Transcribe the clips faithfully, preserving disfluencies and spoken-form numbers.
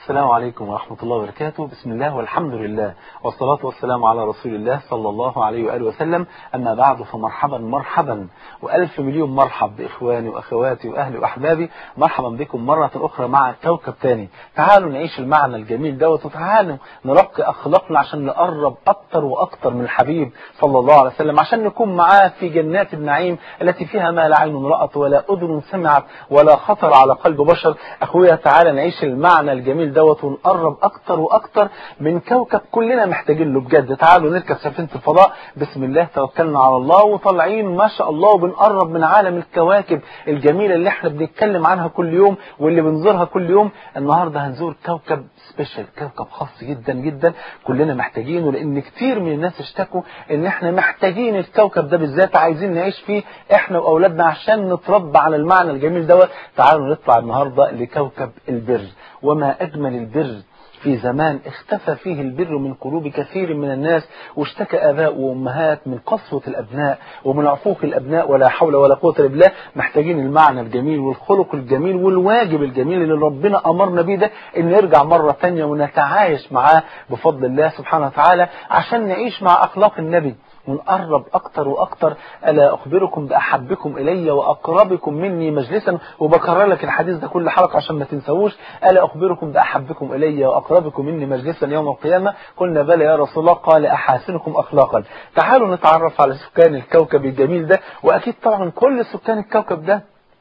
السلام عليكم ورحمة الله وبركاته. بسم الله والحمد لله والصلاة والسلام على رسول الله صلى الله عليه وآله وسلم. أما بعد، فمرحبا مرحبا وألف مليون مرحب بإخواني وأخواتي وأهلي وأحبابي. مرحبا بكم مرة أخرى مع كوكب تاني. تعالوا نعيش المعنى الجميل دوت، وتعالوا نرقي أخلاقنا عشان نقرب أكتر وأكتر من الحبيب صلى الله عليه وسلم، عشان نكون معاه في جنات النعيم التي فيها ما لا عين رأت ولا أذن سمعت ولا خطر على قلب بشر. أخويا تعالى نعيش المعنى الجميل دوت ونقرب اكتر واكتر من كوكب كلنا محتاجين له بجد. تعالوا نركب سفينة الفضاء، بسم الله توكلنا على الله وطالعين ما شاء الله، وبنقرب من عالم الكواكب الجميلة اللي احنا بنتكلم عنها كل يوم واللي بنزورها كل يوم. النهاردة هنزور كوكب سبيشال، كوكب خاص جدا جدا كلنا محتاجينه، لان كتير من الناس اشتكوا ان احنا محتاجين الكوكب ده بالذات، عايزين نعيش فيه احنا واولادنا عشان نتربى على المعنى الجميل دوت. تعالوا نطلع النهاردة لكوكب البر. وما اجمل البر في زمان اختفى فيه البر من قلوب كثير من الناس، واشتكى آباء وأمهات من قسوة الأبناء ومن عقوق الأبناء، ولا حول ولا قوة إلا بالله. محتاجين المعنى الجميل والخلق الجميل والواجب الجميل اللي ربنا أمرنا بيه ده، إن نرجع مرة تانية ونتعايش معاه بفضل الله سبحانه وتعالى، عشان نعيش مع أخلاق النبي ونقرب أكتر وأكتر. ألا أخبركم بأحبكم إلي وأقربكم مني مجلسا، وبكرر لك الحديث ده كل حلقة عشان ما تنسوش. ألا أخبركم بأحبكم إلي وأقربكم مني مجلسا يوم القيامة؟ قلنا بلى يا رسول الله. قال أحاسنكم أخلاقا. تعالوا نتعرف على سكان الكوكب الجميل ده. وأكيد طبعا كل سكان الكوكب ده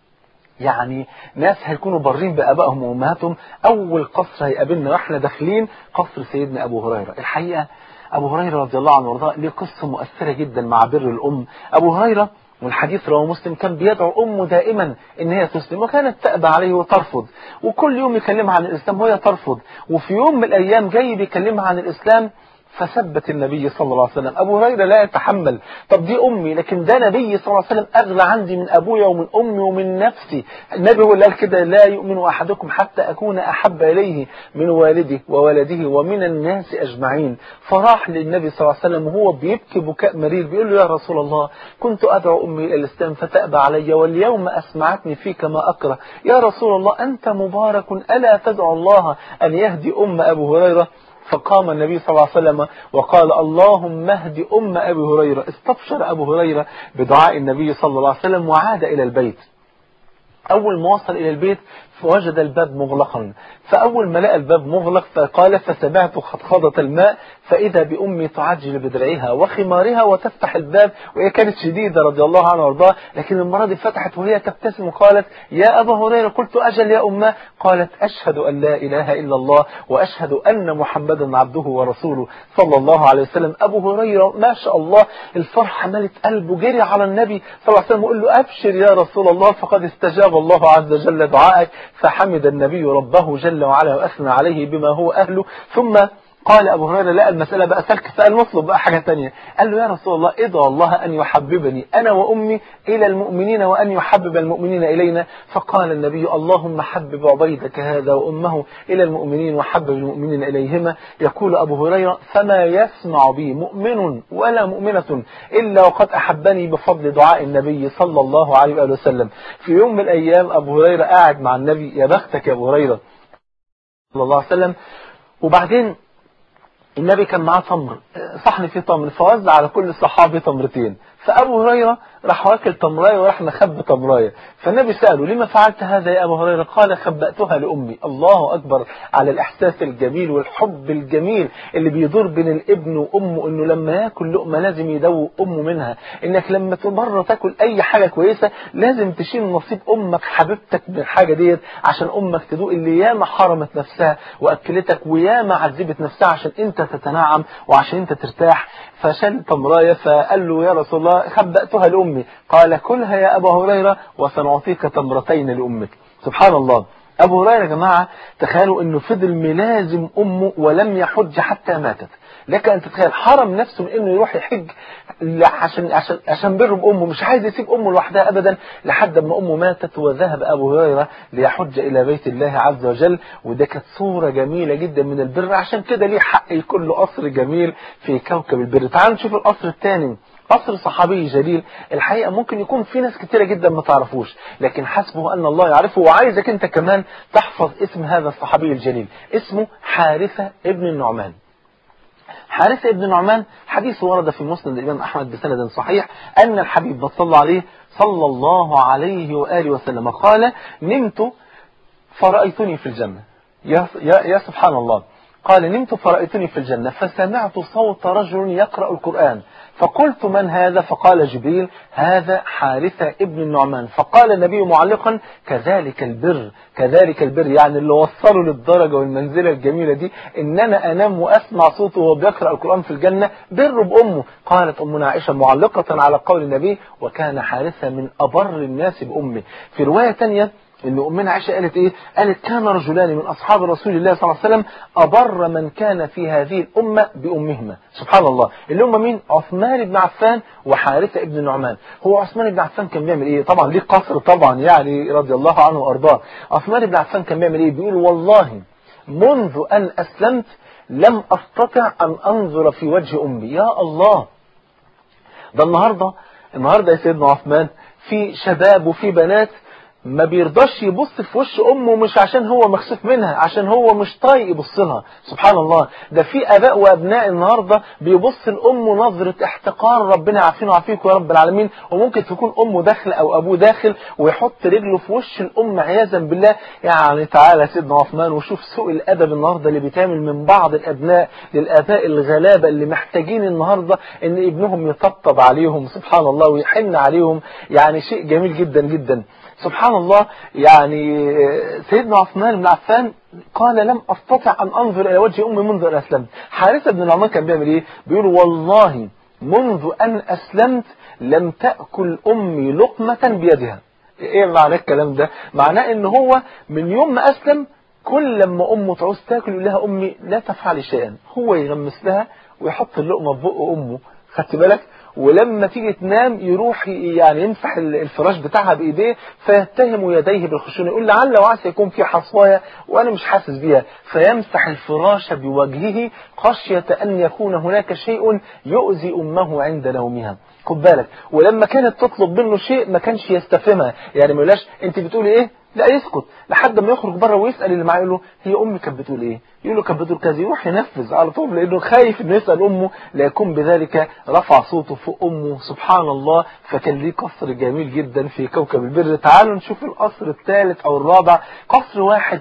يعني ناس هيكونوا بارين بآبائهم وأمهاتهم. أول قصر هيقابلنا واحنا داخلين قصر سيدنا أبو هريرة. الحقيقة أبو هريرة رضي الله عنه وارضاه له قصة مؤثرة جدا مع بر الأم. أبو هريرة والحديث رواه مسلم كان بيدعو أمه دائما إن هي تسلم، وكانت تأبى عليه وترفض، وكل يوم يكلمها عن الإسلام وهي ترفض. وفي يوم من الأيام جاي بيكلمها عن الإسلام فثبت النبي صلى الله عليه وسلم. أبو هريرة لا يتحمل، طب دي أمي، لكن ده نبي صلى الله عليه وسلم أغلى عندي من أبويا ومن أمي ومن نفسي. النبي هو اللي قال كده: لا يؤمن أحدكم حتى أكون أحب إليه من والده وولده ومن الناس أجمعين. فراح للنبي صلى الله عليه وسلم وهو بيبكي بكاء مرير، بيقول له: يا رسول الله، كنت أدعو أمي إلى الإسلام فتأبى علي، واليوم أسمعتني فيك ما أكره. يا رسول الله أنت مبارك، ألا تدعو الله أن يهدي أم أبو هريرة؟ فقام النبي صلى الله عليه وسلم وقال: اللهم اهد أم أبي هريرة. استبشر أبو هريرة بدعاء النبي صلى الله عليه وسلم وعاد إلى البيت. أول ما وصل إلى البيت فوجد الباب مغلقا، فأول ما لقى الباب مغلق فقال: فسمعت خطخضة الماء فإذا بأمي تعجل بدرعها وخمارها وتفتح الباب، وهي كانت شديدة رضي الله عنها وارضاها، لكن المرة دي فتحت وهي تبتسم وقالت: يا أبا هريرة. قلت: أجل يا أمه. قالت: أشهد أن لا إله إلا الله وأشهد أن محمدا عبده ورسوله صلى الله عليه وسلم. أبو هريرة ما شاء الله الفرحة ملت قلبه، جري على النبي صلى الله عليه وسلم وقال له: أبشر يا رسول الله، فقد استجاب الله عز وجل دعائك. فحمد النبي ربه جل وعلا وأثنى عليه بما هو أهله. ثم قال أبو هريرة: لا المسألة بقى سلك، فقال: نطلب بقى حاجة تانية. قال له: يا رسول الله، ادعو الله أن يحببني أنا وأمي إلى المؤمنين وأن يحبب المؤمنين إلينا. فقال النبي: اللهم حبب عبيدك هذا وأمه إلى المؤمنين وحبب المؤمنين إليهما. يقول أبو هريرة: فما يسمع بي مؤمن ولا مؤمنة إلا وقد أحبني بفضل دعاء النبي صلى الله عليه وآله وسلم. في يوم من الأيام أبو هريرة قاعد مع النبي، يا بختك يا أبو هريرة صلى الله عليه وسلم، وبعدين النبي كان معاه تمر، صحن فيه تمر، فوزع على كل صحابي تمرتين. فأبو هريرة راح واكل تمراية وراح مخبي تمراية. فالنبي سأله: لما فعلت هذا يا أبو هريرة؟ قال: خبأتها لأمي. الله أكبر على الإحساس الجميل والحب الجميل اللي بيدور بين الابن وأمه، إنه لما يأكل لقمة لازم يدوق أمه منها، إنك لما مرة تأكل أي حاجة كويسة لازم تشيل نصيب أمك حبيبتك من الحاجة ديت، عشان أمك تدوق اللي ياما حرمت نفسها وأكلتك وياما عذبت نفسها عشان أنت تتنعم وعشان أنت ترتاح. فشال تمراية فقال له: يا رسول الله، خبأتها لأمي. قال: كلها يا أبا هريرة وسنعطيك تمرتين لأمك. سبحان الله. أبو هريرة يا جماعة تخيلوا أنه فضل ملازم أمه ولم يحج حتى ماتت. لك أن تتخيل حرم نفسه من أنه يروح يحج عشان عشان عشان بره بأمه، مش عايز يسيب أمه لوحدها أبدا لحد ما أمه ماتت. وذهب أبو هريرة ليحج إلى بيت الله عز وجل، وده كانت صورة جميلة جدا من البر. عشان كده ليه حق يكون له قصر جميل في كوكب البر. تعالوا نشوف القصر الثاني قصر صحابي جليل الحقيقة ممكن يكون في ناس كتيرة جدا ما تعرفوش، لكن حسبه أن الله يعرفه، وعايزك أنت كمان تحفظ اسم هذا الصحابي الجليل. اسمه حارثة ابن النعمان. حارثة ابن النعمان حديث ورد في مسند الإمام أحمد بسند صحيح أن الحبيب صلى عليه صلى الله عليه وآله وسلم قال: نمت فرأيتني في الجنة. يا, يا, يا سبحان الله، قال: نمت فرأيتني في الجنة فسمعت صوت رجل يقرأ القرآن، فقلت: من هذا؟ فقال جبريل: هذا حارثة ابن النعمان. فقال النبي معلقا: كذلك البر، كذلك البر، يعني اللي وصلوا للدرجة والمنزلة الجميلة دي ان انا انام واسمع صوته وهو بيقرأ القرآن في الجنة، بر بأمه. قالت أمنا عائشة معلقة على قول النبي: وكان حارثة من أبر الناس بأمه. في رواية تانية ان امنا عائشة قالت ايه؟ قالت: كان رجلان من اصحاب رسول الله صلى الله عليه وسلم ابر من كان في هذه الامه بامهما. سبحان الله، اللي هم مين؟ عثمان بن عفان وحارثة ابن النعمان. هو عثمان بن عفان كان بيعمل ايه؟ طبعا ليه قصر طبعا يعني رضي الله عنه وارضاه. عثمان بن عفان كان بيعمل ايه؟ بيقول: والله منذ ان اسلمت لم استطع ان انظر في وجه امي. يا الله، ده النهارده النهارده يا سيدنا عثمان في شباب وفي بنات ما بيرضاش يبص في وش امه، مش عشان هو مكسوف منها، عشان هو مش طايق يبص لها. سبحان الله، ده في اباء وابناء النهارده بيبص لامه نظره احتقار، ربنا يعافينا ويعافيكم يا رب العالمين. وممكن تكون امه داخل او ابوه داخل ويحط رجله في وش الام عياذا بالله. يعني تعالى يا سيدنا عثمان وشوف سوء الادب النهارده اللي بيتعمل من بعض الابناء للاباء الغلابه اللي محتاجين النهارده ان ابنهم يطبطب عليهم، سبحان الله، ويحن عليهم. يعني شيء جميل جدا جدا. سبحان الله، يعني سيدنا عثمان بن عفان قال: لم أستطع أن أنظر إلى وجه أمي منذ أن أسلمت. حارثة بن النعمان كان بيعمل إيه؟ بيقول: والله منذ أن أسلمت لم تأكل أمي لقمة بيدها. إيه معنى الكلام ده؟ معناه إن هو من يوم ما أسلم كل لما أمه تعوز تاكل يقول لها: أمي لا تفعلي شيئا. هو يغمس لها ويحط اللقمة في بق أمه، خدت بالك؟ ولما تيجي تنام يروح يعني يمسح الفراش بتاعها بايديه فيتهم يديه بالخشونه، يقول: لعل وعسى يكون في حصوايه وانا مش حاسس بيها، فيمسح الفراش بوجهه خشيه ان يكون هناك شيء يؤذي امه عند نومها. خد بالك، ولما كانت تطلب منه شيء ما كانش يستفهمها، يعني ما يقولهاش: انت بتقولي ايه؟ لا، يسكت لحد ما يخرج بره ويسال اللي معاه، يقول له: هي امي كانت بتقول ايه؟ يقول له: كانت بتقول كذا. يروح ينفذ على طول لانه خايف انه يسال امه لا يكون بذلك رفع صوته فوق امه. سبحان الله، فكان ليه قصر جميل جدا في كوكب البر. تعالوا نشوف القصر الثالث او الرابع. قصر واحد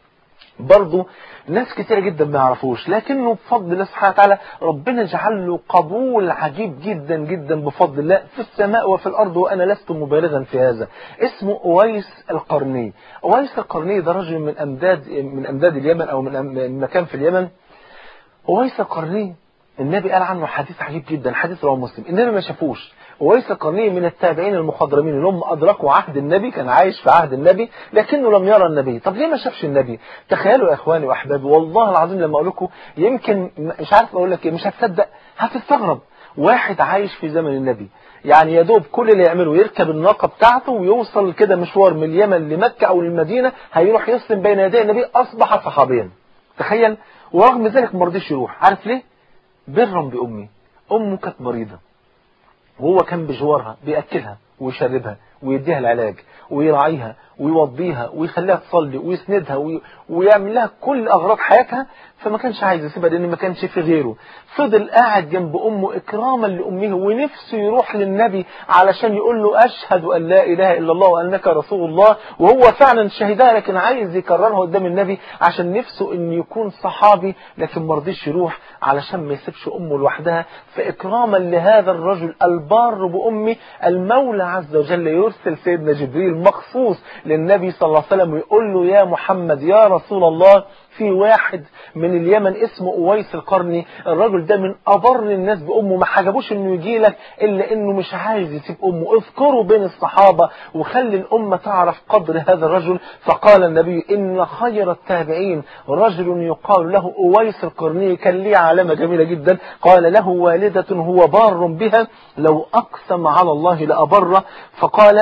برضه ناس كتير جدا ما يعرفوش، لكنه بفضل الله سبحانه وتعالى ربنا جعل له قبول عجيب جدا جدا بفضل الله في السماء وفي الأرض، وأنا لست مبالغا في هذا. اسمه أويس القرني. أويس القرني ده رجل من أمداد من أمداد اليمن أو من مكان في اليمن. أويس القرني النبي قال عنه حديث عجيب جدا، حديث رواه مسلم، النبي ما شافوش. أويس القرني من التابعين المخضرمين اللي هم أدركوا عهد النبي، كان عايش في عهد النبي لكنه لم يرى النبي. طب ليه ما شافش النبي؟ تخيلوا يا إخواني وأحبابي، والله العظيم لما أقول لكم يمكن مش عارف أقول لك إيه، مش هتصدق، هتستغرب. واحد عايش في زمن النبي، يعني يدوب كل اللي يعمله يركب الناقة بتاعته ويوصل كده مشوار من اليمن لمكة أو للمدينة، هيروح يسلم بين يدي النبي، أصبح صحابيا. تخيل، ورغم ذلك ما رضيش يروح. عارف ليه؟ برا بأمي. أمه كانت مريضة وهو كان بجوارها بيأكلها ويشربها ويديها العلاج ويراعيها ويوضيها ويخليها تصلي ويسندها وي... ويعمل لها كل أغراض حياتها، فما كانش عايز يسيبها لأن ما كانش في غيره. فضل قاعد جنب أمه إكراما لأمه، ونفسه يروح للنبي علشان يقول له: أشهد أن لا إله إلا الله وأنك رسول الله، وهو فعلا شهدها، لكن عايز يكررها قدام النبي عشان نفسه أن يكون صحابي، لكن ما رضيش يروح علشان ما يسيبش أمه لوحدها. فإكراما لهذا الرجل البار بأمه، المولى عز وجل يرسل سيدنا جبريل مخصوص للنبي صلى الله عليه وسلم ويقول له: يا محمد يا رسول الله، في واحد من اليمن اسمه أويس القرني، الرجل ده من أبر الناس بأمه، ما حجبوش انه يجي لك إلا انه مش عايز يسيب أمه، اذكروا بين الصحابة وخلي الأمة تعرف قدر هذا الرجل. فقال النبي: إن خير التابعين رجل يقال له أويس القرني. كان ليه علامة جميلة جدا، قال: له والدة هو بار بها، لو أقسم على الله لأبره. فقال: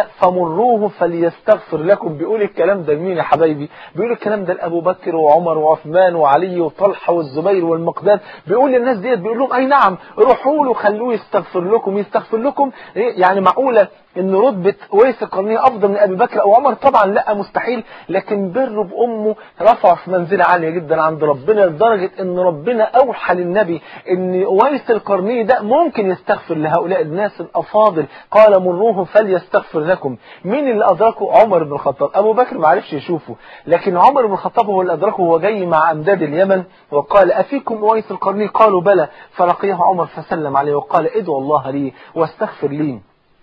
قال فمروه فليستغفر لكم. بيقول الكلام ده لمين يا حبايبي؟ بيقول الكلام ده لأبو بكر وعمر وعثمان وعلي وطلحة والزبير والمقداد. بيقول للناس ديت، بيقول لهم أي نعم روحوا له خلوه يستغفر لكم يستغفر لكم. يعني معقولة ان رتبة أويس القرني افضل من ابي بكر او عمر؟ طبعا لا، مستحيل. لكن بره بامه رفع في منزلة عالية جدا عند ربنا، لدرجة ان ربنا اوحى للنبي ان أويس القرني ده ممكن يستغفر لهؤلاء الناس الافاضل. قال مروه فليستغفر لكم. مين اللي ادركه؟ عمر بن الخطاب. ابو بكر ما عرفش يشوفه، لكن عمر بن الخطاب هو اللي ادركه وهو جاي مع امداد اليمن، وقال افيكم أويس القرني؟ قالوا بلى. فلقيه عمر فسلم عليه وقال ادعو الله لي واستغفر لي.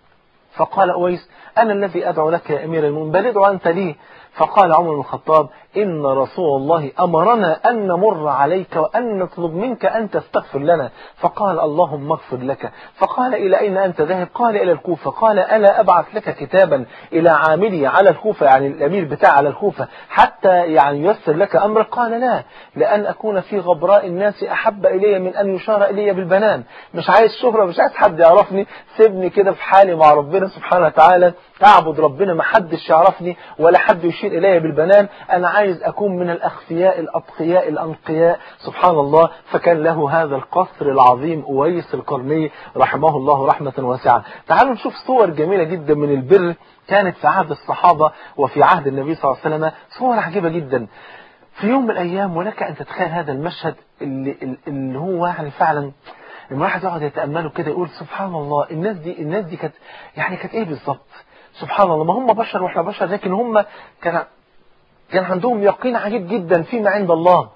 فقال أويس أنا الذي أدعو لك يا أمير المؤمنين، بل ادعو أنت لي. فقال عمر بن الخطاب إن رسول الله أمرنا أن نمر عليك وأن نطلب منك أن تستغفر لنا. فقال اللهم اغفر لك. فقال إلى أين أنت ذاهب؟ قال إلى الكوفة. قال ألا أبعث لك كتابا إلى عاملي على الكوفة، يعني الأمير بتاع على الكوفة، حتى يعني ييسر لك أمرك؟ قال لا، لأن أكون في غبراء الناس أحب إلي من أن يشار إلي بالبنان. مش عايز شهرة، مش عايز حد يعرفني، سيبني كده في حالي مع ربنا سبحانه وتعالى، أعبد ربنا، ما حدش يعرفني ولا حد يشير إلي بالبنان. أنا عايز أكون من الأخفياء الأتقياء الأنقياء. سبحان الله. فكان له هذا القصر العظيم أويس القرني رحمه الله رحمة واسعة. تعالوا نشوف صور جميلة جدا من البر كانت في عهد الصحابة وفي عهد النبي صلى الله عليه وسلم، صور عجيبة جدا. في يوم من الأيام، ولك أن تتخيل هذا المشهد اللي, اللي هو يعني فعلا لما واحد يقعد يتأمله كده يقول سبحان الله، الناس دي الناس دي كانت يعني كانت إيه بالظبط؟ سبحان الله، ما هم بشر واحنا بشر، لكن هم كان كان عندهم يقين عجيب جدا فيما عند الله،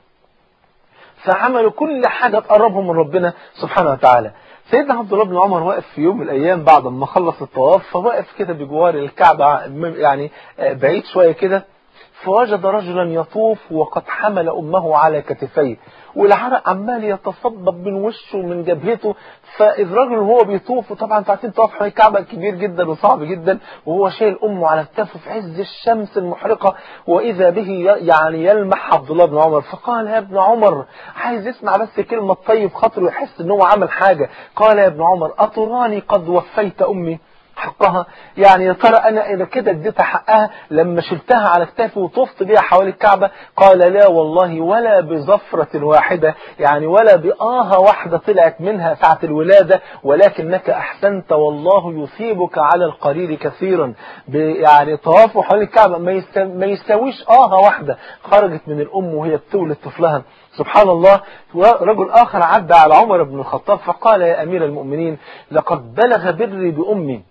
فعملوا كل حاجة تقربهم من ربنا سبحانه وتعالى. سيدنا عبد الله بن عمر واقف في يوم من الأيام بعد ما خلص الطواف، فواقف كده بجوار الكعبة يعني بعيد شوية كده، فوجد رجلا يطوف وقد حمل أمه على كتفيه، والعرق عمال يتصبب من وشه ومن جبهته. فالرجل وهو بيطوف، وطبعا انتوا عارفين طواف حول الكعبة كبير جدا وصعب جدا، وهو شايل أمه على كتفه في عز الشمس المحرقة، وإذا به يعني يلمح عبد الله بن عمر. فقال يا ابن عمر، عايز يسمع بس كلمة طيب خاطره ويحس إن هو عمل حاجة. قال يا ابن عمر أتراني قد وفيت أمي حقها؟ يعني يا ترى انا اذا كده اديتها حقها لما شلتها على كتافي وطفت بيها حوالي الكعبة؟ قال لا والله، ولا بزفرة واحدة، يعني ولا بآهة واحدة طلعت منها ساعة الولادة، ولكنك احسنت والله يثيبك على القليل كثيرا. يعني طوافه حوالي الكعبة ما يساويش آهة واحدة خرجت من الام وهي بتولد طفلها. سبحان الله. ورجل آخر عدى على عمر بن الخطاب فقال يا أمير المؤمنين، لقد بلغ بري بأمي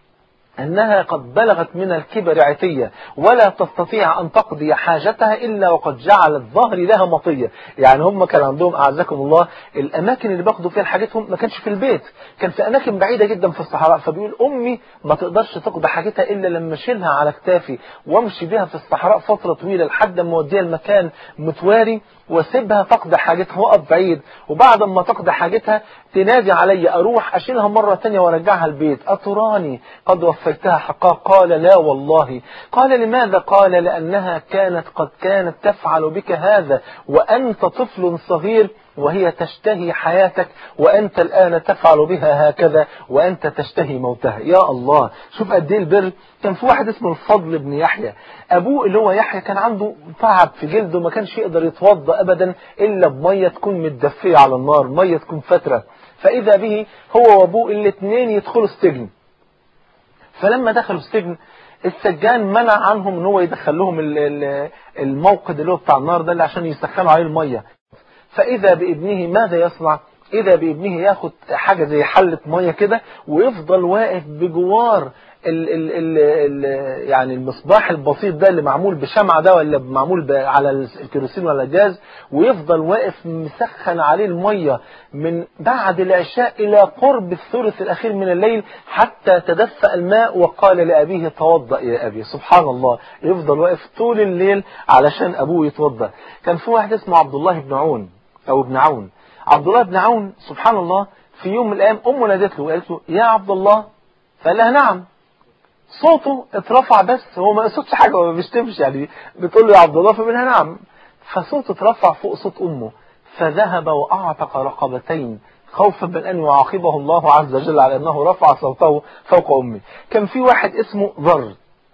أنها قد بلغت من الكبر عتية، ولا تستطيع أن تقضي حاجتها إلا وقد جعلت ظهري لها مطية. يعني هم كان عندهم أعزكم الله الأماكن اللي باخدوا فيها حاجتهم ما كانش في البيت، كان في أماكن بعيدة جدا في الصحراء. فبيقول أمي ما تقدرش تقضي حاجتها إلا لما أشيلها على كتافي وامشي بها في الصحراء فترة طويلة لحد ما اوديها المكان متواري واسيبها تقضي حاجتها وقف بعيد، وبعد ما تقضي حاجتها تنادي علي أروح أشيلها مرة تانية وارجعها البيت. أتراني قد وفيتها حقها؟ قال لا والله. قال لماذا؟ قال لأنها كانت قد كانت تفعل بك هذا وأنت طفل صغير وهي تشتهي حياتك، وأنت الآن تفعل بها هكذا وأنت تشتهي موتها. يا الله، شوف قد ايه البر. كان في واحد اسمه الفضل بن يحيى، أبوه اللي هو يحيى كان عنده تعب في جلده، ما كانش يقدر يتوضأ أبدا إلا بمية تكون متدفية على النار، مية تكون فترة. فإذا به هو وأبوه الاثنين يدخلوا السجن. فلما دخلوا السجن السجان منع عنهم ان هو يدخل لهم الموقد اللي هو بتاع النار ده اللي عشان يسخنوا عليه المية. فإذا بابنه ماذا يصنع؟ إذا بابنه ياخد حاجة زي حلة مية كده ويفضل واقف بجوار ال ال ال ال يعني المصباح البسيط ده اللي معمول بشمعة ده ولا معمول على الكيروسين ولا الجاز، ويفضل واقف مسخن عليه المية من بعد العشاء إلى قرب الثلث الأخير من الليل حتى تدفأ الماء. وقال لأبيه توضأ يا أبي. سبحان الله، يفضل واقف طول الليل علشان أبوه يتوضأ. كان في واحد اسمه عبد الله بن عون أو ابن عون. عبد الله بن عون سبحان الله في يوم من الأيام أمه نادت له وقالت له يا عبد الله، فقال لها نعم. صوته اترفع بس هو ما قصدش حاجة وما بيشتمش، يعني بتقول له يا عبد الله فمنها نعم، فصوته اترفع فوق صوت أمه، فذهب وأعتق رقبتين خوفا من أن يعاقبه الله عز وجل على أنه رفع صوته فوق أمي. كان في واحد اسمه ذر.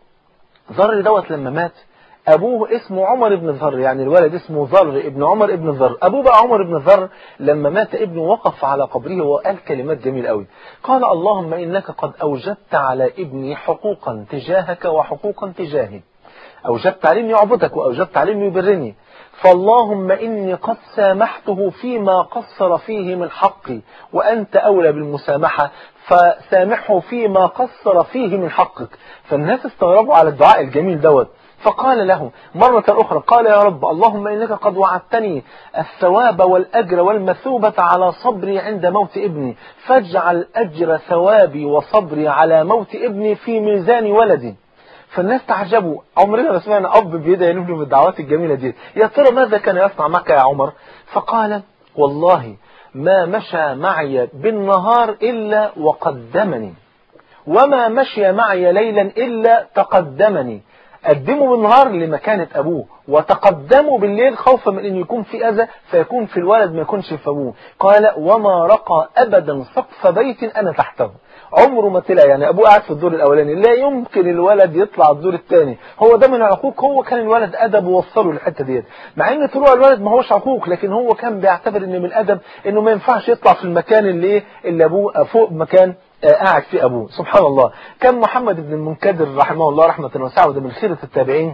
ذر دوت لما مات أبوه اسمه عمر بن ذر، يعني الولد اسمه ذر ابن عمر ابن ذر. أبوه بقى عمر بن ذر لما مات ابنه وقف على قبره وقال كلمات جميلة قوي. قال اللهم إنك قد أوجبت على ابني حقوقا تجاهك وحقوقا تجاهي، أوجبت عليه أن يعبدك وأوجبت عليه أن يبرني، فاللهم إني قد سامحته فيما قصر فيه من حقي وأنت أولى بالمسامحة، فسامحه فيما قصر فيه من حقك. فالناس استغربوا على الدعاء الجميل دوت. فقال له مرة أخرى قال يا رب اللهم إنك قد وعدتني الثواب والأجر والمثوبة على صبري عند موت ابني، فاجعل أجر ثوابي وصبري على موت ابني في ميزان ولدي. فالناس تعجبوا، عمرنا ما سمعنا أب بيدعي له بالدعوات الجميلة دي، يا ترى ماذا كان يصنع معك يا عمر؟ فقال والله ما مشى معي بالنهار إلا وقدمني، وما مشي معي ليلا إلا تقدمني. قدموا بالنهار لمكانة أبوه، وتقدموا بالليل خوفا من أن يكون في أذى فيكون في الولد ما يكونش في أبوه. قال وما رقى أبدا سقف بيت أنا تحته، عمره ما طلع، يعني أبوه قاعد في الدور الأولاني لا يمكن الولد يطلع الدور الثاني. هو ده من عقوق، هو كان الولد أدب ووصله للحتة ديت، مع أن طلوع الولد ما هوش عقوق، لكن هو كان بيعتبر أن من الأدب أنه ما ينفعش يطلع في المكان اللي اللي أبوه فوق مكان قاعد في أبوه. سبحان الله. كان محمد بن المنكدر رحمه الله رحمة واسعة، وده من خيرة التابعين،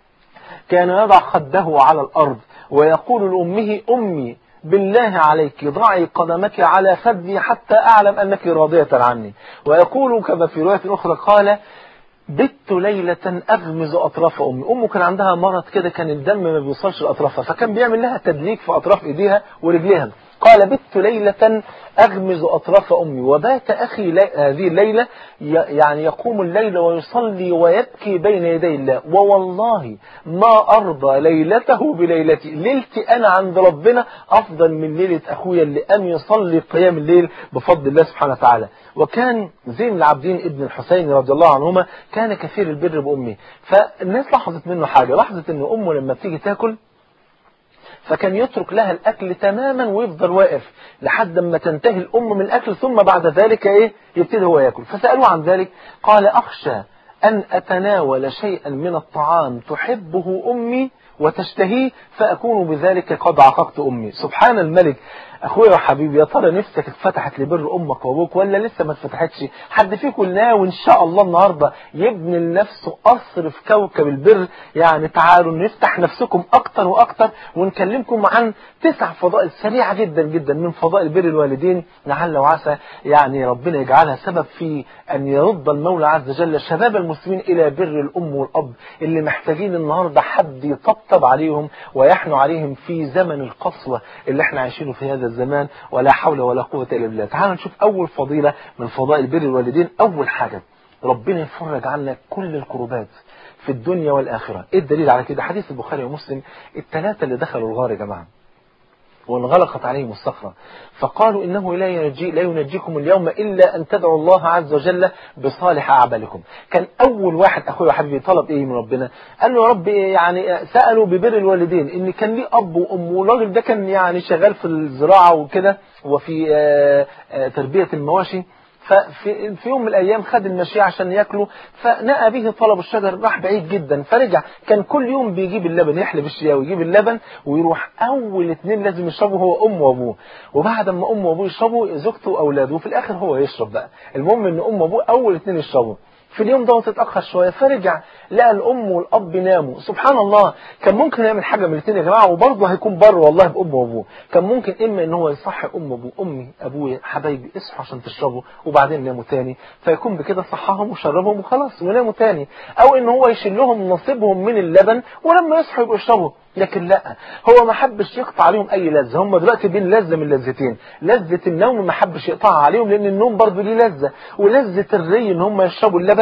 كان يضع خده على الأرض ويقول لأمه أمي بالله عليك ضعي قدمك على خدي حتى أعلم أنك راضية عني. ويقول كما في رواية أخرى قال بت ليلة أغمز أطراف أمي. أمه كان عندها مرض كده، كان الدم ما بيوصلش لأطرافها، فكان بيعمل لها تدليك في أطراف إيديها ورجليها. قال بت ليلة أغمز أطراف أمي، وبات أخي لي... هذه الليلة يعني يقوم الليل ويصلي ويبكي بين يدي الله، ووالله ما أرضى ليلته بليلتي، ليلتي أنا عند ربنا أفضل من ليلة أخويا اللي أن يصلي قيام الليل بفضل الله سبحانه وتعالى. وكان زين العابدين ابن الحسين رضي الله عنهما كان كثير البر بأمه، فالناس لاحظت منه حاجة، لاحظت أن أمه لما بتيجي تاكل فكان يترك لها الأكل تماما ويفضل واقف لحد ما تنتهي الأم من الأكل، ثم بعد ذلك إيه يبتدي هو يأكل. فسألوه عن ذلك قال أخشى أن أتناول شيئا من الطعام تحبه أمي وتشتهيه فأكون بذلك قد عققت أمي. سبحان الملك. أخويا وحبيبي، يا ترى نفسك اتفتحت لبر أمك وأبوك ولا لسه ما اتفتحتش؟ حد فيكم ناوي إن شاء الله النهاردة يبني لنفسه قصر في كوكب البر؟ يعني تعالوا نفتح نفسكم أكتر وأكتر ونكلمكم عن تسع فضائل سريعة جدا جدا من فضائل بر الوالدين، لعل وعسى يعني ربنا يجعلها سبب في أن يرد المولى عز وجل شباب المسلمين إلى بر الأم والأب اللي محتاجين النهاردة حد يطبطب عليهم ويحنو عليهم في زمن القسوة اللي احنا عايشينه في هذا الزمان، ولا حول ولا قوة إلا بالله. تعالوا نشوف أول فضيلة من فضائل بر الوالدين. أول حاجة ربنا يفرج عنك كل الكروبات في الدنيا والآخرة. إيه الدليل على كده؟ حديث البخاري ومسلم، الثلاثة اللي دخلوا الغار يا جماعة وانغلقت عليهم الصخرة فقالوا إنه لا ينجي لا ينجيكم اليوم إلا أن تدعوا الله عز وجل بصالح أعمالكم. كان أول واحد أخوي وحبيبي طلب إيه من ربنا؟ قال له يا رب يعني سألوا ببر الوالدين، إن كان ليه أب وأم، والراجل ده كان يعني شغال في الزراعة وكده وفي تربية المواشي، ففي في يوم من الأيام خد المشي عشان يأكله، فنأى به طلب الشجر، راح بعيد جدا فرجع. كان كل يوم بيجيب اللبن، يحلب الشياه ويجيب اللبن ويروح. أول اتنين لازم يشربوا هو أمه وأبوه، وبعد ما أمه وأبوه يشربوا زوجته وأولاده، وفي الآخر هو يشرب بقى. المهم إن أمه وأبوه أول اتنين يشربوا. في اليوم ده تتأخر شوية فرجع لقى الأم والأب ناموا. سبحان الله، كان ممكن يعمل حاجة من الاثنين يا جماعة وبرضه هيكون بر والله بأمه وأبوه. كان ممكن إما إن هو يصحي أمه وأبوه، أمي أبويا حبايبي اصحوا عشان تشربوا، وبعدين ناموا تاني، فيكون بكده صحاهم وشربهم وخلاص وناموا تاني. أو إن هو يشيل لهم نصيبهم من اللبن ولما يصحوا يبقوا يشربوا. لكن لا، هو ما حبش يقطع عليهم أي لذة. هم دلوقتي بين لذة من لذتين، لذة النوم ما حبش يقطعها عليهم لأن النوم برضه ليه لذة، ولذة الري إن هم يشربوا اللبن.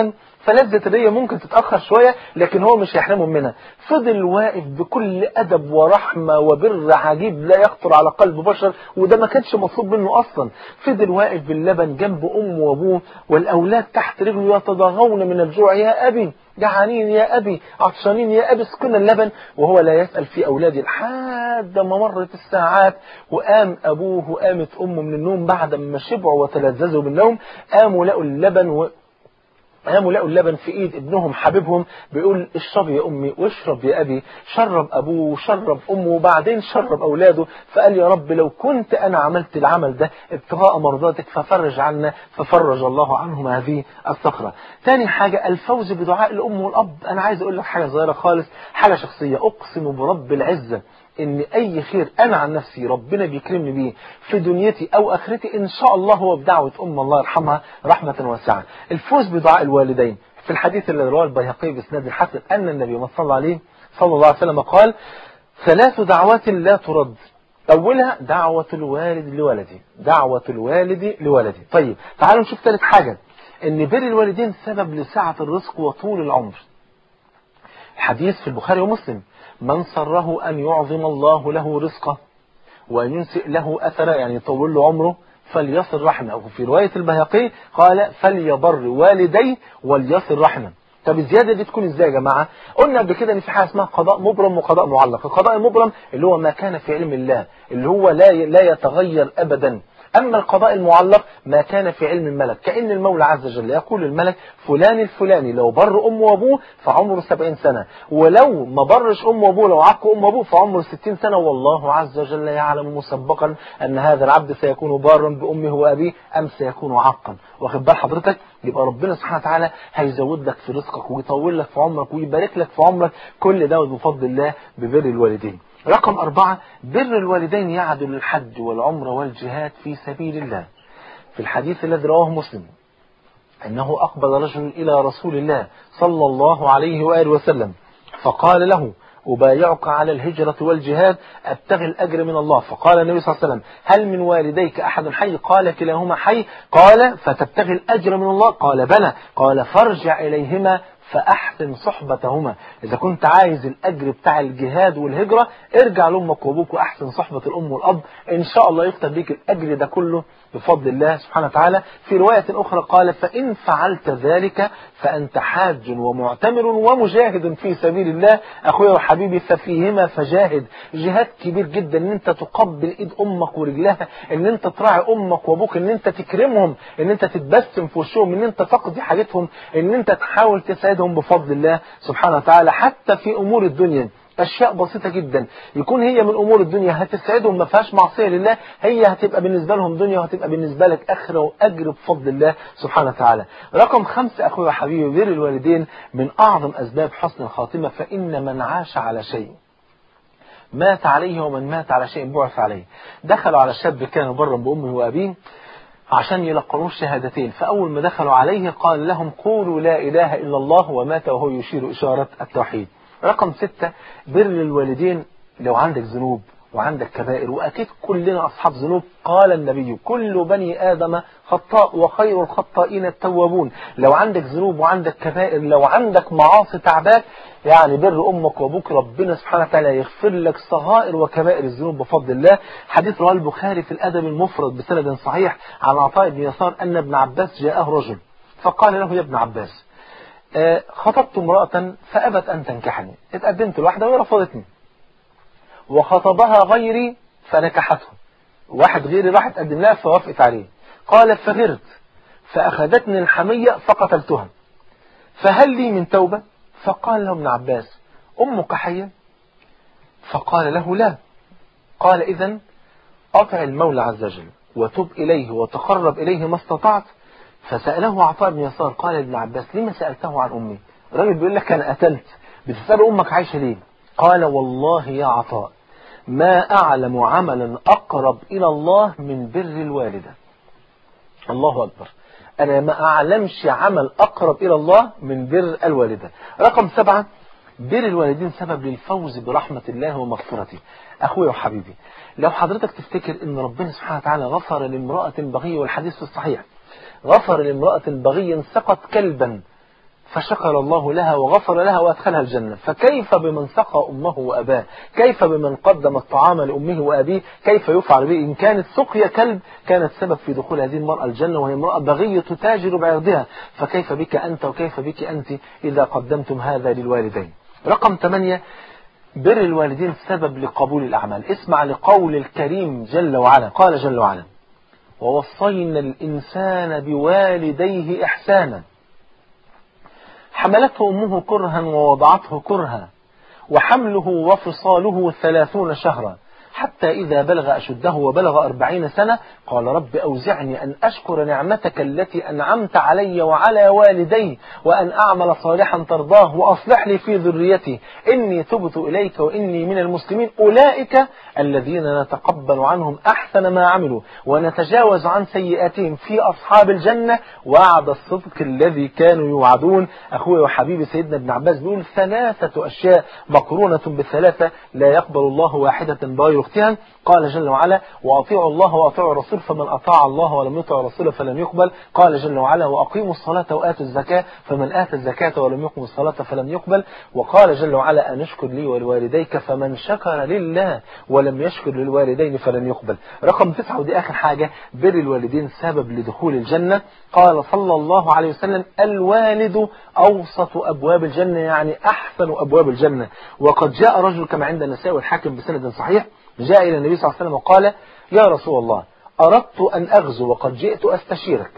فلذة الرية ممكن تتأخر شوية لكن هو مش هيحرمهم منها. فضل واقف بكل أدب ورحمة وبر عجيب لا يخطر على قلب بشر، وده ما كانش مطلوب منه أصلا. فضل واقف باللبن جنب أمه وأبوه، والأولاد تحت رجله يتضاغون من الجوع، يا أبي جعانين، يا أبي عطشانين، يا أبي اسقنا اللبن، وهو لا يسأل في أولاده. لحد ما مرت الساعات وقام أبوه وقامت أمه من النوم بعد ما شبعوا وتلذذوا بالنوم، قاموا لقوا اللبن و... قاموا لقوا اللبن في ايد ابنهم حبيبهم، بيقول اشرب يا امي واشرب يا ابي. شرب ابوه وشرب امه وبعدين شرب اولاده، فقال يا رب لو كنت انا عملت العمل ده ابتغاء مرضاتك ففرج عنا، ففرج الله عنهم هذه الصخرة. تاني حاجة الفوز بدعاء الام والاب. انا عايز اقول لك حاجة صغيرة خالص، حاجة شخصية، اقسم برب العزة ان اي خير انا عن نفسي ربنا بيكرمني بيه في دنيتي او اخرتي ان شاء الله هو بدعوة ام الله يرحمها رحمة واسعة. الفوز بدعاء الوالدين. في الحديث اللي رواه البيهقي باسناد الحسن ان النبي صلى الله عليه صلى الله عليه وسلم قال: ثلاث دعوات لا ترد، اولها دعوة الوالد لولده، دعوة الوالد لولده. طيب تعالوا نشوف ثالث حاجة، ان بر الوالدين سبب لسعة الرزق وطول العمر. الحديث في البخاري ومسلم: من سره أن يعظم الله له رزقه وأن ينسئ له أثره، يعني يطول له عمره، فليصل رحمه. وفي رواية البيهقي قال: فليبر والديه وليصل رحمه. طب الزيادة دي تكون ازاي يا جماعة؟ قلنا قبل كده ان في حاجة اسمها قضاء مبرم وقضاء معلق. القضاء المبرم اللي هو ما كان في علم الله، اللي هو لا لا يتغير أبدا. أما القضاء المعلق ما كان في علم الملك، كأن المولى عز وجل يقول للملك: فلان الفلاني لو بر أمه وأبوه فعمره سبعين سنة، ولو ما برش أمه وأبوه، لو عق أمه وأبوه فعمره ستين سنة، والله عز وجل يعلم مسبقا أن هذا العبد سيكون بارا بأمه وأبيه أم سيكون عاقا. واخد بال حضرتك؟ يبقى ربنا سبحانه وتعالى هيزود لك في رزقك ويطول لك في عمرك ويبارك لك في عمرك، كل ده بفضل الله ببر الوالدين. رقم أربعة: بر الوالدين يعدل الحج والعمر والجهاد في سبيل الله. في الحديث الذي رواه مسلم أنه أقبل رجل إلى رسول الله صلى الله عليه وآله وسلم فقال له: أبايعك على الهجرة والجهاد أبتغي الأجر من الله. فقال النبي صلى الله عليه وسلم: هل من والديك أحد حي؟ قال: كلاهما حي. قال: فتبتغي الأجر من الله؟ قال: بلى. قال: فارجع إليهما فأحسن صحبتهما. إذا كنت عايز الأجر بتاع الجهاد والهجرة ارجع لأمك وأبوك وأحسن صحبة الأم والأب، إن شاء الله يكتب بيك الأجر ده كله بفضل الله سبحانه وتعالى. في رواية أخرى قال: فإن فعلت ذلك فأنت حاج ومعتمر ومجاهد في سبيل الله. أخويا وحبيبي ففيهما فجاهد. جهاد كبير جدا ان انت تقبل ايد امك ورجلها، ان انت تراعي امك وابوك، ان انت تكرمهم، ان انت تتبسم في وشهم، ان انت تقضي حاجتهم، ان انت تحاول تساعدهم بفضل الله سبحانه وتعالى. حتى في امور الدنيا اشياء بسيطة جدا يكون هي من امور الدنيا هتسعدهم، ما فيهاش معصية لله، هي هتبقى بالنسبة لهم دنيا وهتبقى بالنسبة لك اخرة واجر بفضل الله سبحانه وتعالى. رقم خمسة اخويا وحبيبي: بر الوالدين من اعظم اسباب حسن الخاتمة، فان من عاش على شيء مات عليه ومن مات على شيء بعث عليه. دخلوا على الشاب كان برا بأمه وأبيه عشان يلقنوه الشهادتين، فأول ما دخلوا عليه قال لهم: قولوا لا إله إلا الله، ومات وهو يشير إشارة التوحيد. رقم ستة: بر الوالدين. لو عندك ذنوب وعندك كبائر، وأكيد كلنا أصحاب ذنوب، قال النبي: كل بني آدم خطاء وخير الخطائين التوابون. لو عندك ذنوب وعندك كبائر، لو عندك معاصي تعباك، يعني بر أمك وأبوك، ربنا سبحانه وتعالى يغفر لك صغائر وكبائر الذنوب بفضل الله. حديث رواه البخاري في الأدب المفرد بسند صحيح عن عطاء بن يسار أن ابن عباس جاءه رجل فقال له: يا ابن عباس، خطبت امرأة فأبت أن تنكحني، اتقدمت لوحدة ورفضتني، وخطبها غيري فنكحته، واحد غيري راح اتقدم لها فوافقت عليه. قال: فغرت فأخذتني الحمية فقتلتها، فهل لي من توبة؟ فقال له ابن عباس: أمك حية؟ فقال له: لا. قال: إذن أطع المولى عز وجل وتب إليه وتقرب إليه ما استطعت. فسأله عطاء بن يسار قال ابن عباس: لما سألته عن أمي؟ الراجل بيقول لك أنا قتلت، بتسأل أمك عايشة ليه؟ قال: والله يا عطاء ما أعلم عملا أقرب إلى الله من بر الوالدة. الله أكبر، أنا ما أعلمش عمل أقرب إلى الله من بر الوالدة. رقم سبعة: بر الوالدين سبب للفوز برحمة الله ومغفرته. أخوي وحبيبي، لو حضرتك تفتكر أن ربنا سبحانه وتعالى غفر لامرأة بغية، والحديث في الصحيح، غفر لامرأة بغية سقط كلبا فشكر الله لها وغفر لها وأدخلها الجنة. فكيف بمن سقى أمه وأباه؟ كيف بمن قدم الطعام لأمه وأبيه؟ كيف يفعل به؟ إن كانت سقيا كلب كانت سبب في دخول هذه المرأة الجنة، وهي امرأة بغية تتاجر بعرضها، فكيف بك أنت وكيف بك أنت إذا قدمتم هذا للوالدين؟ رقم ثمانية، بر الوالدين سبب لقبول الأعمال. اسمع لقول الكريم جل وعلا، قال جل وعلا: ووصينا الإنسان بوالديه إحسانا حملته أمه كرها ووضعته كرها وحمله وفصاله ثلاثون شهرا حتى إذا بلغ أشده وبلغ أربعين سنة قال رب أوزعني أن أشكر نعمتك التي أنعمت علي وعلى والدي وأن أعمل صالحا ترضاه وأصلح لي في ذريتي إني تبت إليك وإني من المسلمين. أولئك الذين نتقبل عنهم أحسن ما عملوا ونتجاوز عن سيئاتهم في أصحاب الجنة وعد الصدق الذي كانوا يوعدون. أخوي وحبيبي سيدنا ابن عباس بيقول ثلاثة أشياء مقرونة بالثلاثة لا يقبل الله واحدة بغير اختها. قال جل وعلا: وأطيعوا الله وأطيعوا الرسول فمن أطاع الله ولم يطع الرسول فلم يقبل. قال جل وعلا: وأقيموا الصلاة وآتوا الزكاة فمن آتى الزكاة ولم يقم الصلاة فلم يقبل. وقال جل وعلا: أن اشكر لي ولوالديك فمن شكر لله ولم يشكر للوالدين فلن يقبل. رقم تسعة ودي آخر حاجة، بر الوالدين سبب لدخول الجنة. قال صلى الله عليه وسلم: الوالد أوسط أبواب الجنة، يعني أحسن أبواب الجنة. وقد جاء رجل كما عند النسائي والحاكم بسند صحيح، جاء إلى النبي صلى الله عليه وسلم وقال: يا رسول الله أردت أن أغزو وقد جئت أستشيرك.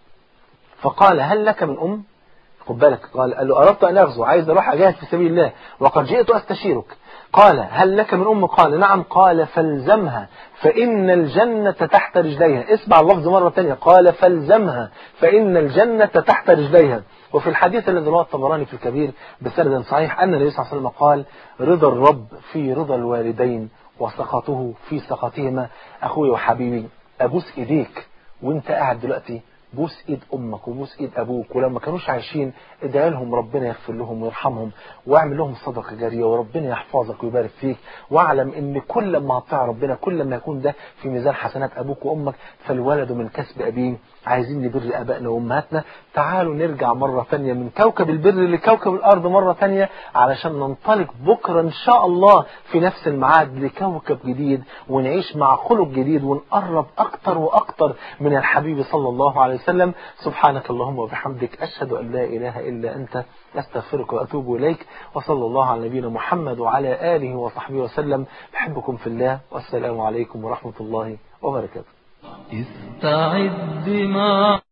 فقال: هل لك من أم؟ خد بالك، قال, قال له أردت أن أغزو، عايز أروح أجاهد في سبيل الله، وقد جئت أستشيرك. قال: هل لك من أم؟ قال: نعم. قال: فالزمها فإن الجنة تحت رجليها. اسمع اللفظ مرة ثانية، قال: فالزمها فإن الجنة تحت رجليها. وفي الحديث الذي رواه الطبراني في الكبير بسند صحيح أن النبي صلى الله عليه وسلم قال: رضا الرب في رضا الوالدين وسخطه في سخطهما. أخوي وحبيبي، أبوس إيديك وانت قاعد دلوقتي، بوس ايد امك وبوس ايد ابوك، ولما كانوش عايشين ادعي لهم ربنا يغفر لهم ويرحمهم واعمل لهم صدقه جاريه وربنا يحفظك ويبارك فيك. واعلم ان كل ما هتطيع ربنا كل ما يكون ده في ميزان حسنات ابوك وامك. فالولد من كسب ابيه. عايزين نبر ابائنا وامهاتنا. تعالوا نرجع مره ثانيه من كوكب البر لكوكب الارض مره ثانيه علشان ننطلق بكره ان شاء الله في نفس الميعاد لكوكب جديد ونعيش مع خلق جديد ونقرب اكتر واكتر من الحبيب صلى الله عليه وسلم. سبحانك اللهم وبحمدك، أشهد أن لا إله إلا أنت، أستغفرك وأتوب إليك. وصلى الله على نبينا محمد وعلى آله وصحبه وسلم. بحبكم في الله، والسلام عليكم ورحمة الله وبركاته. استعد مع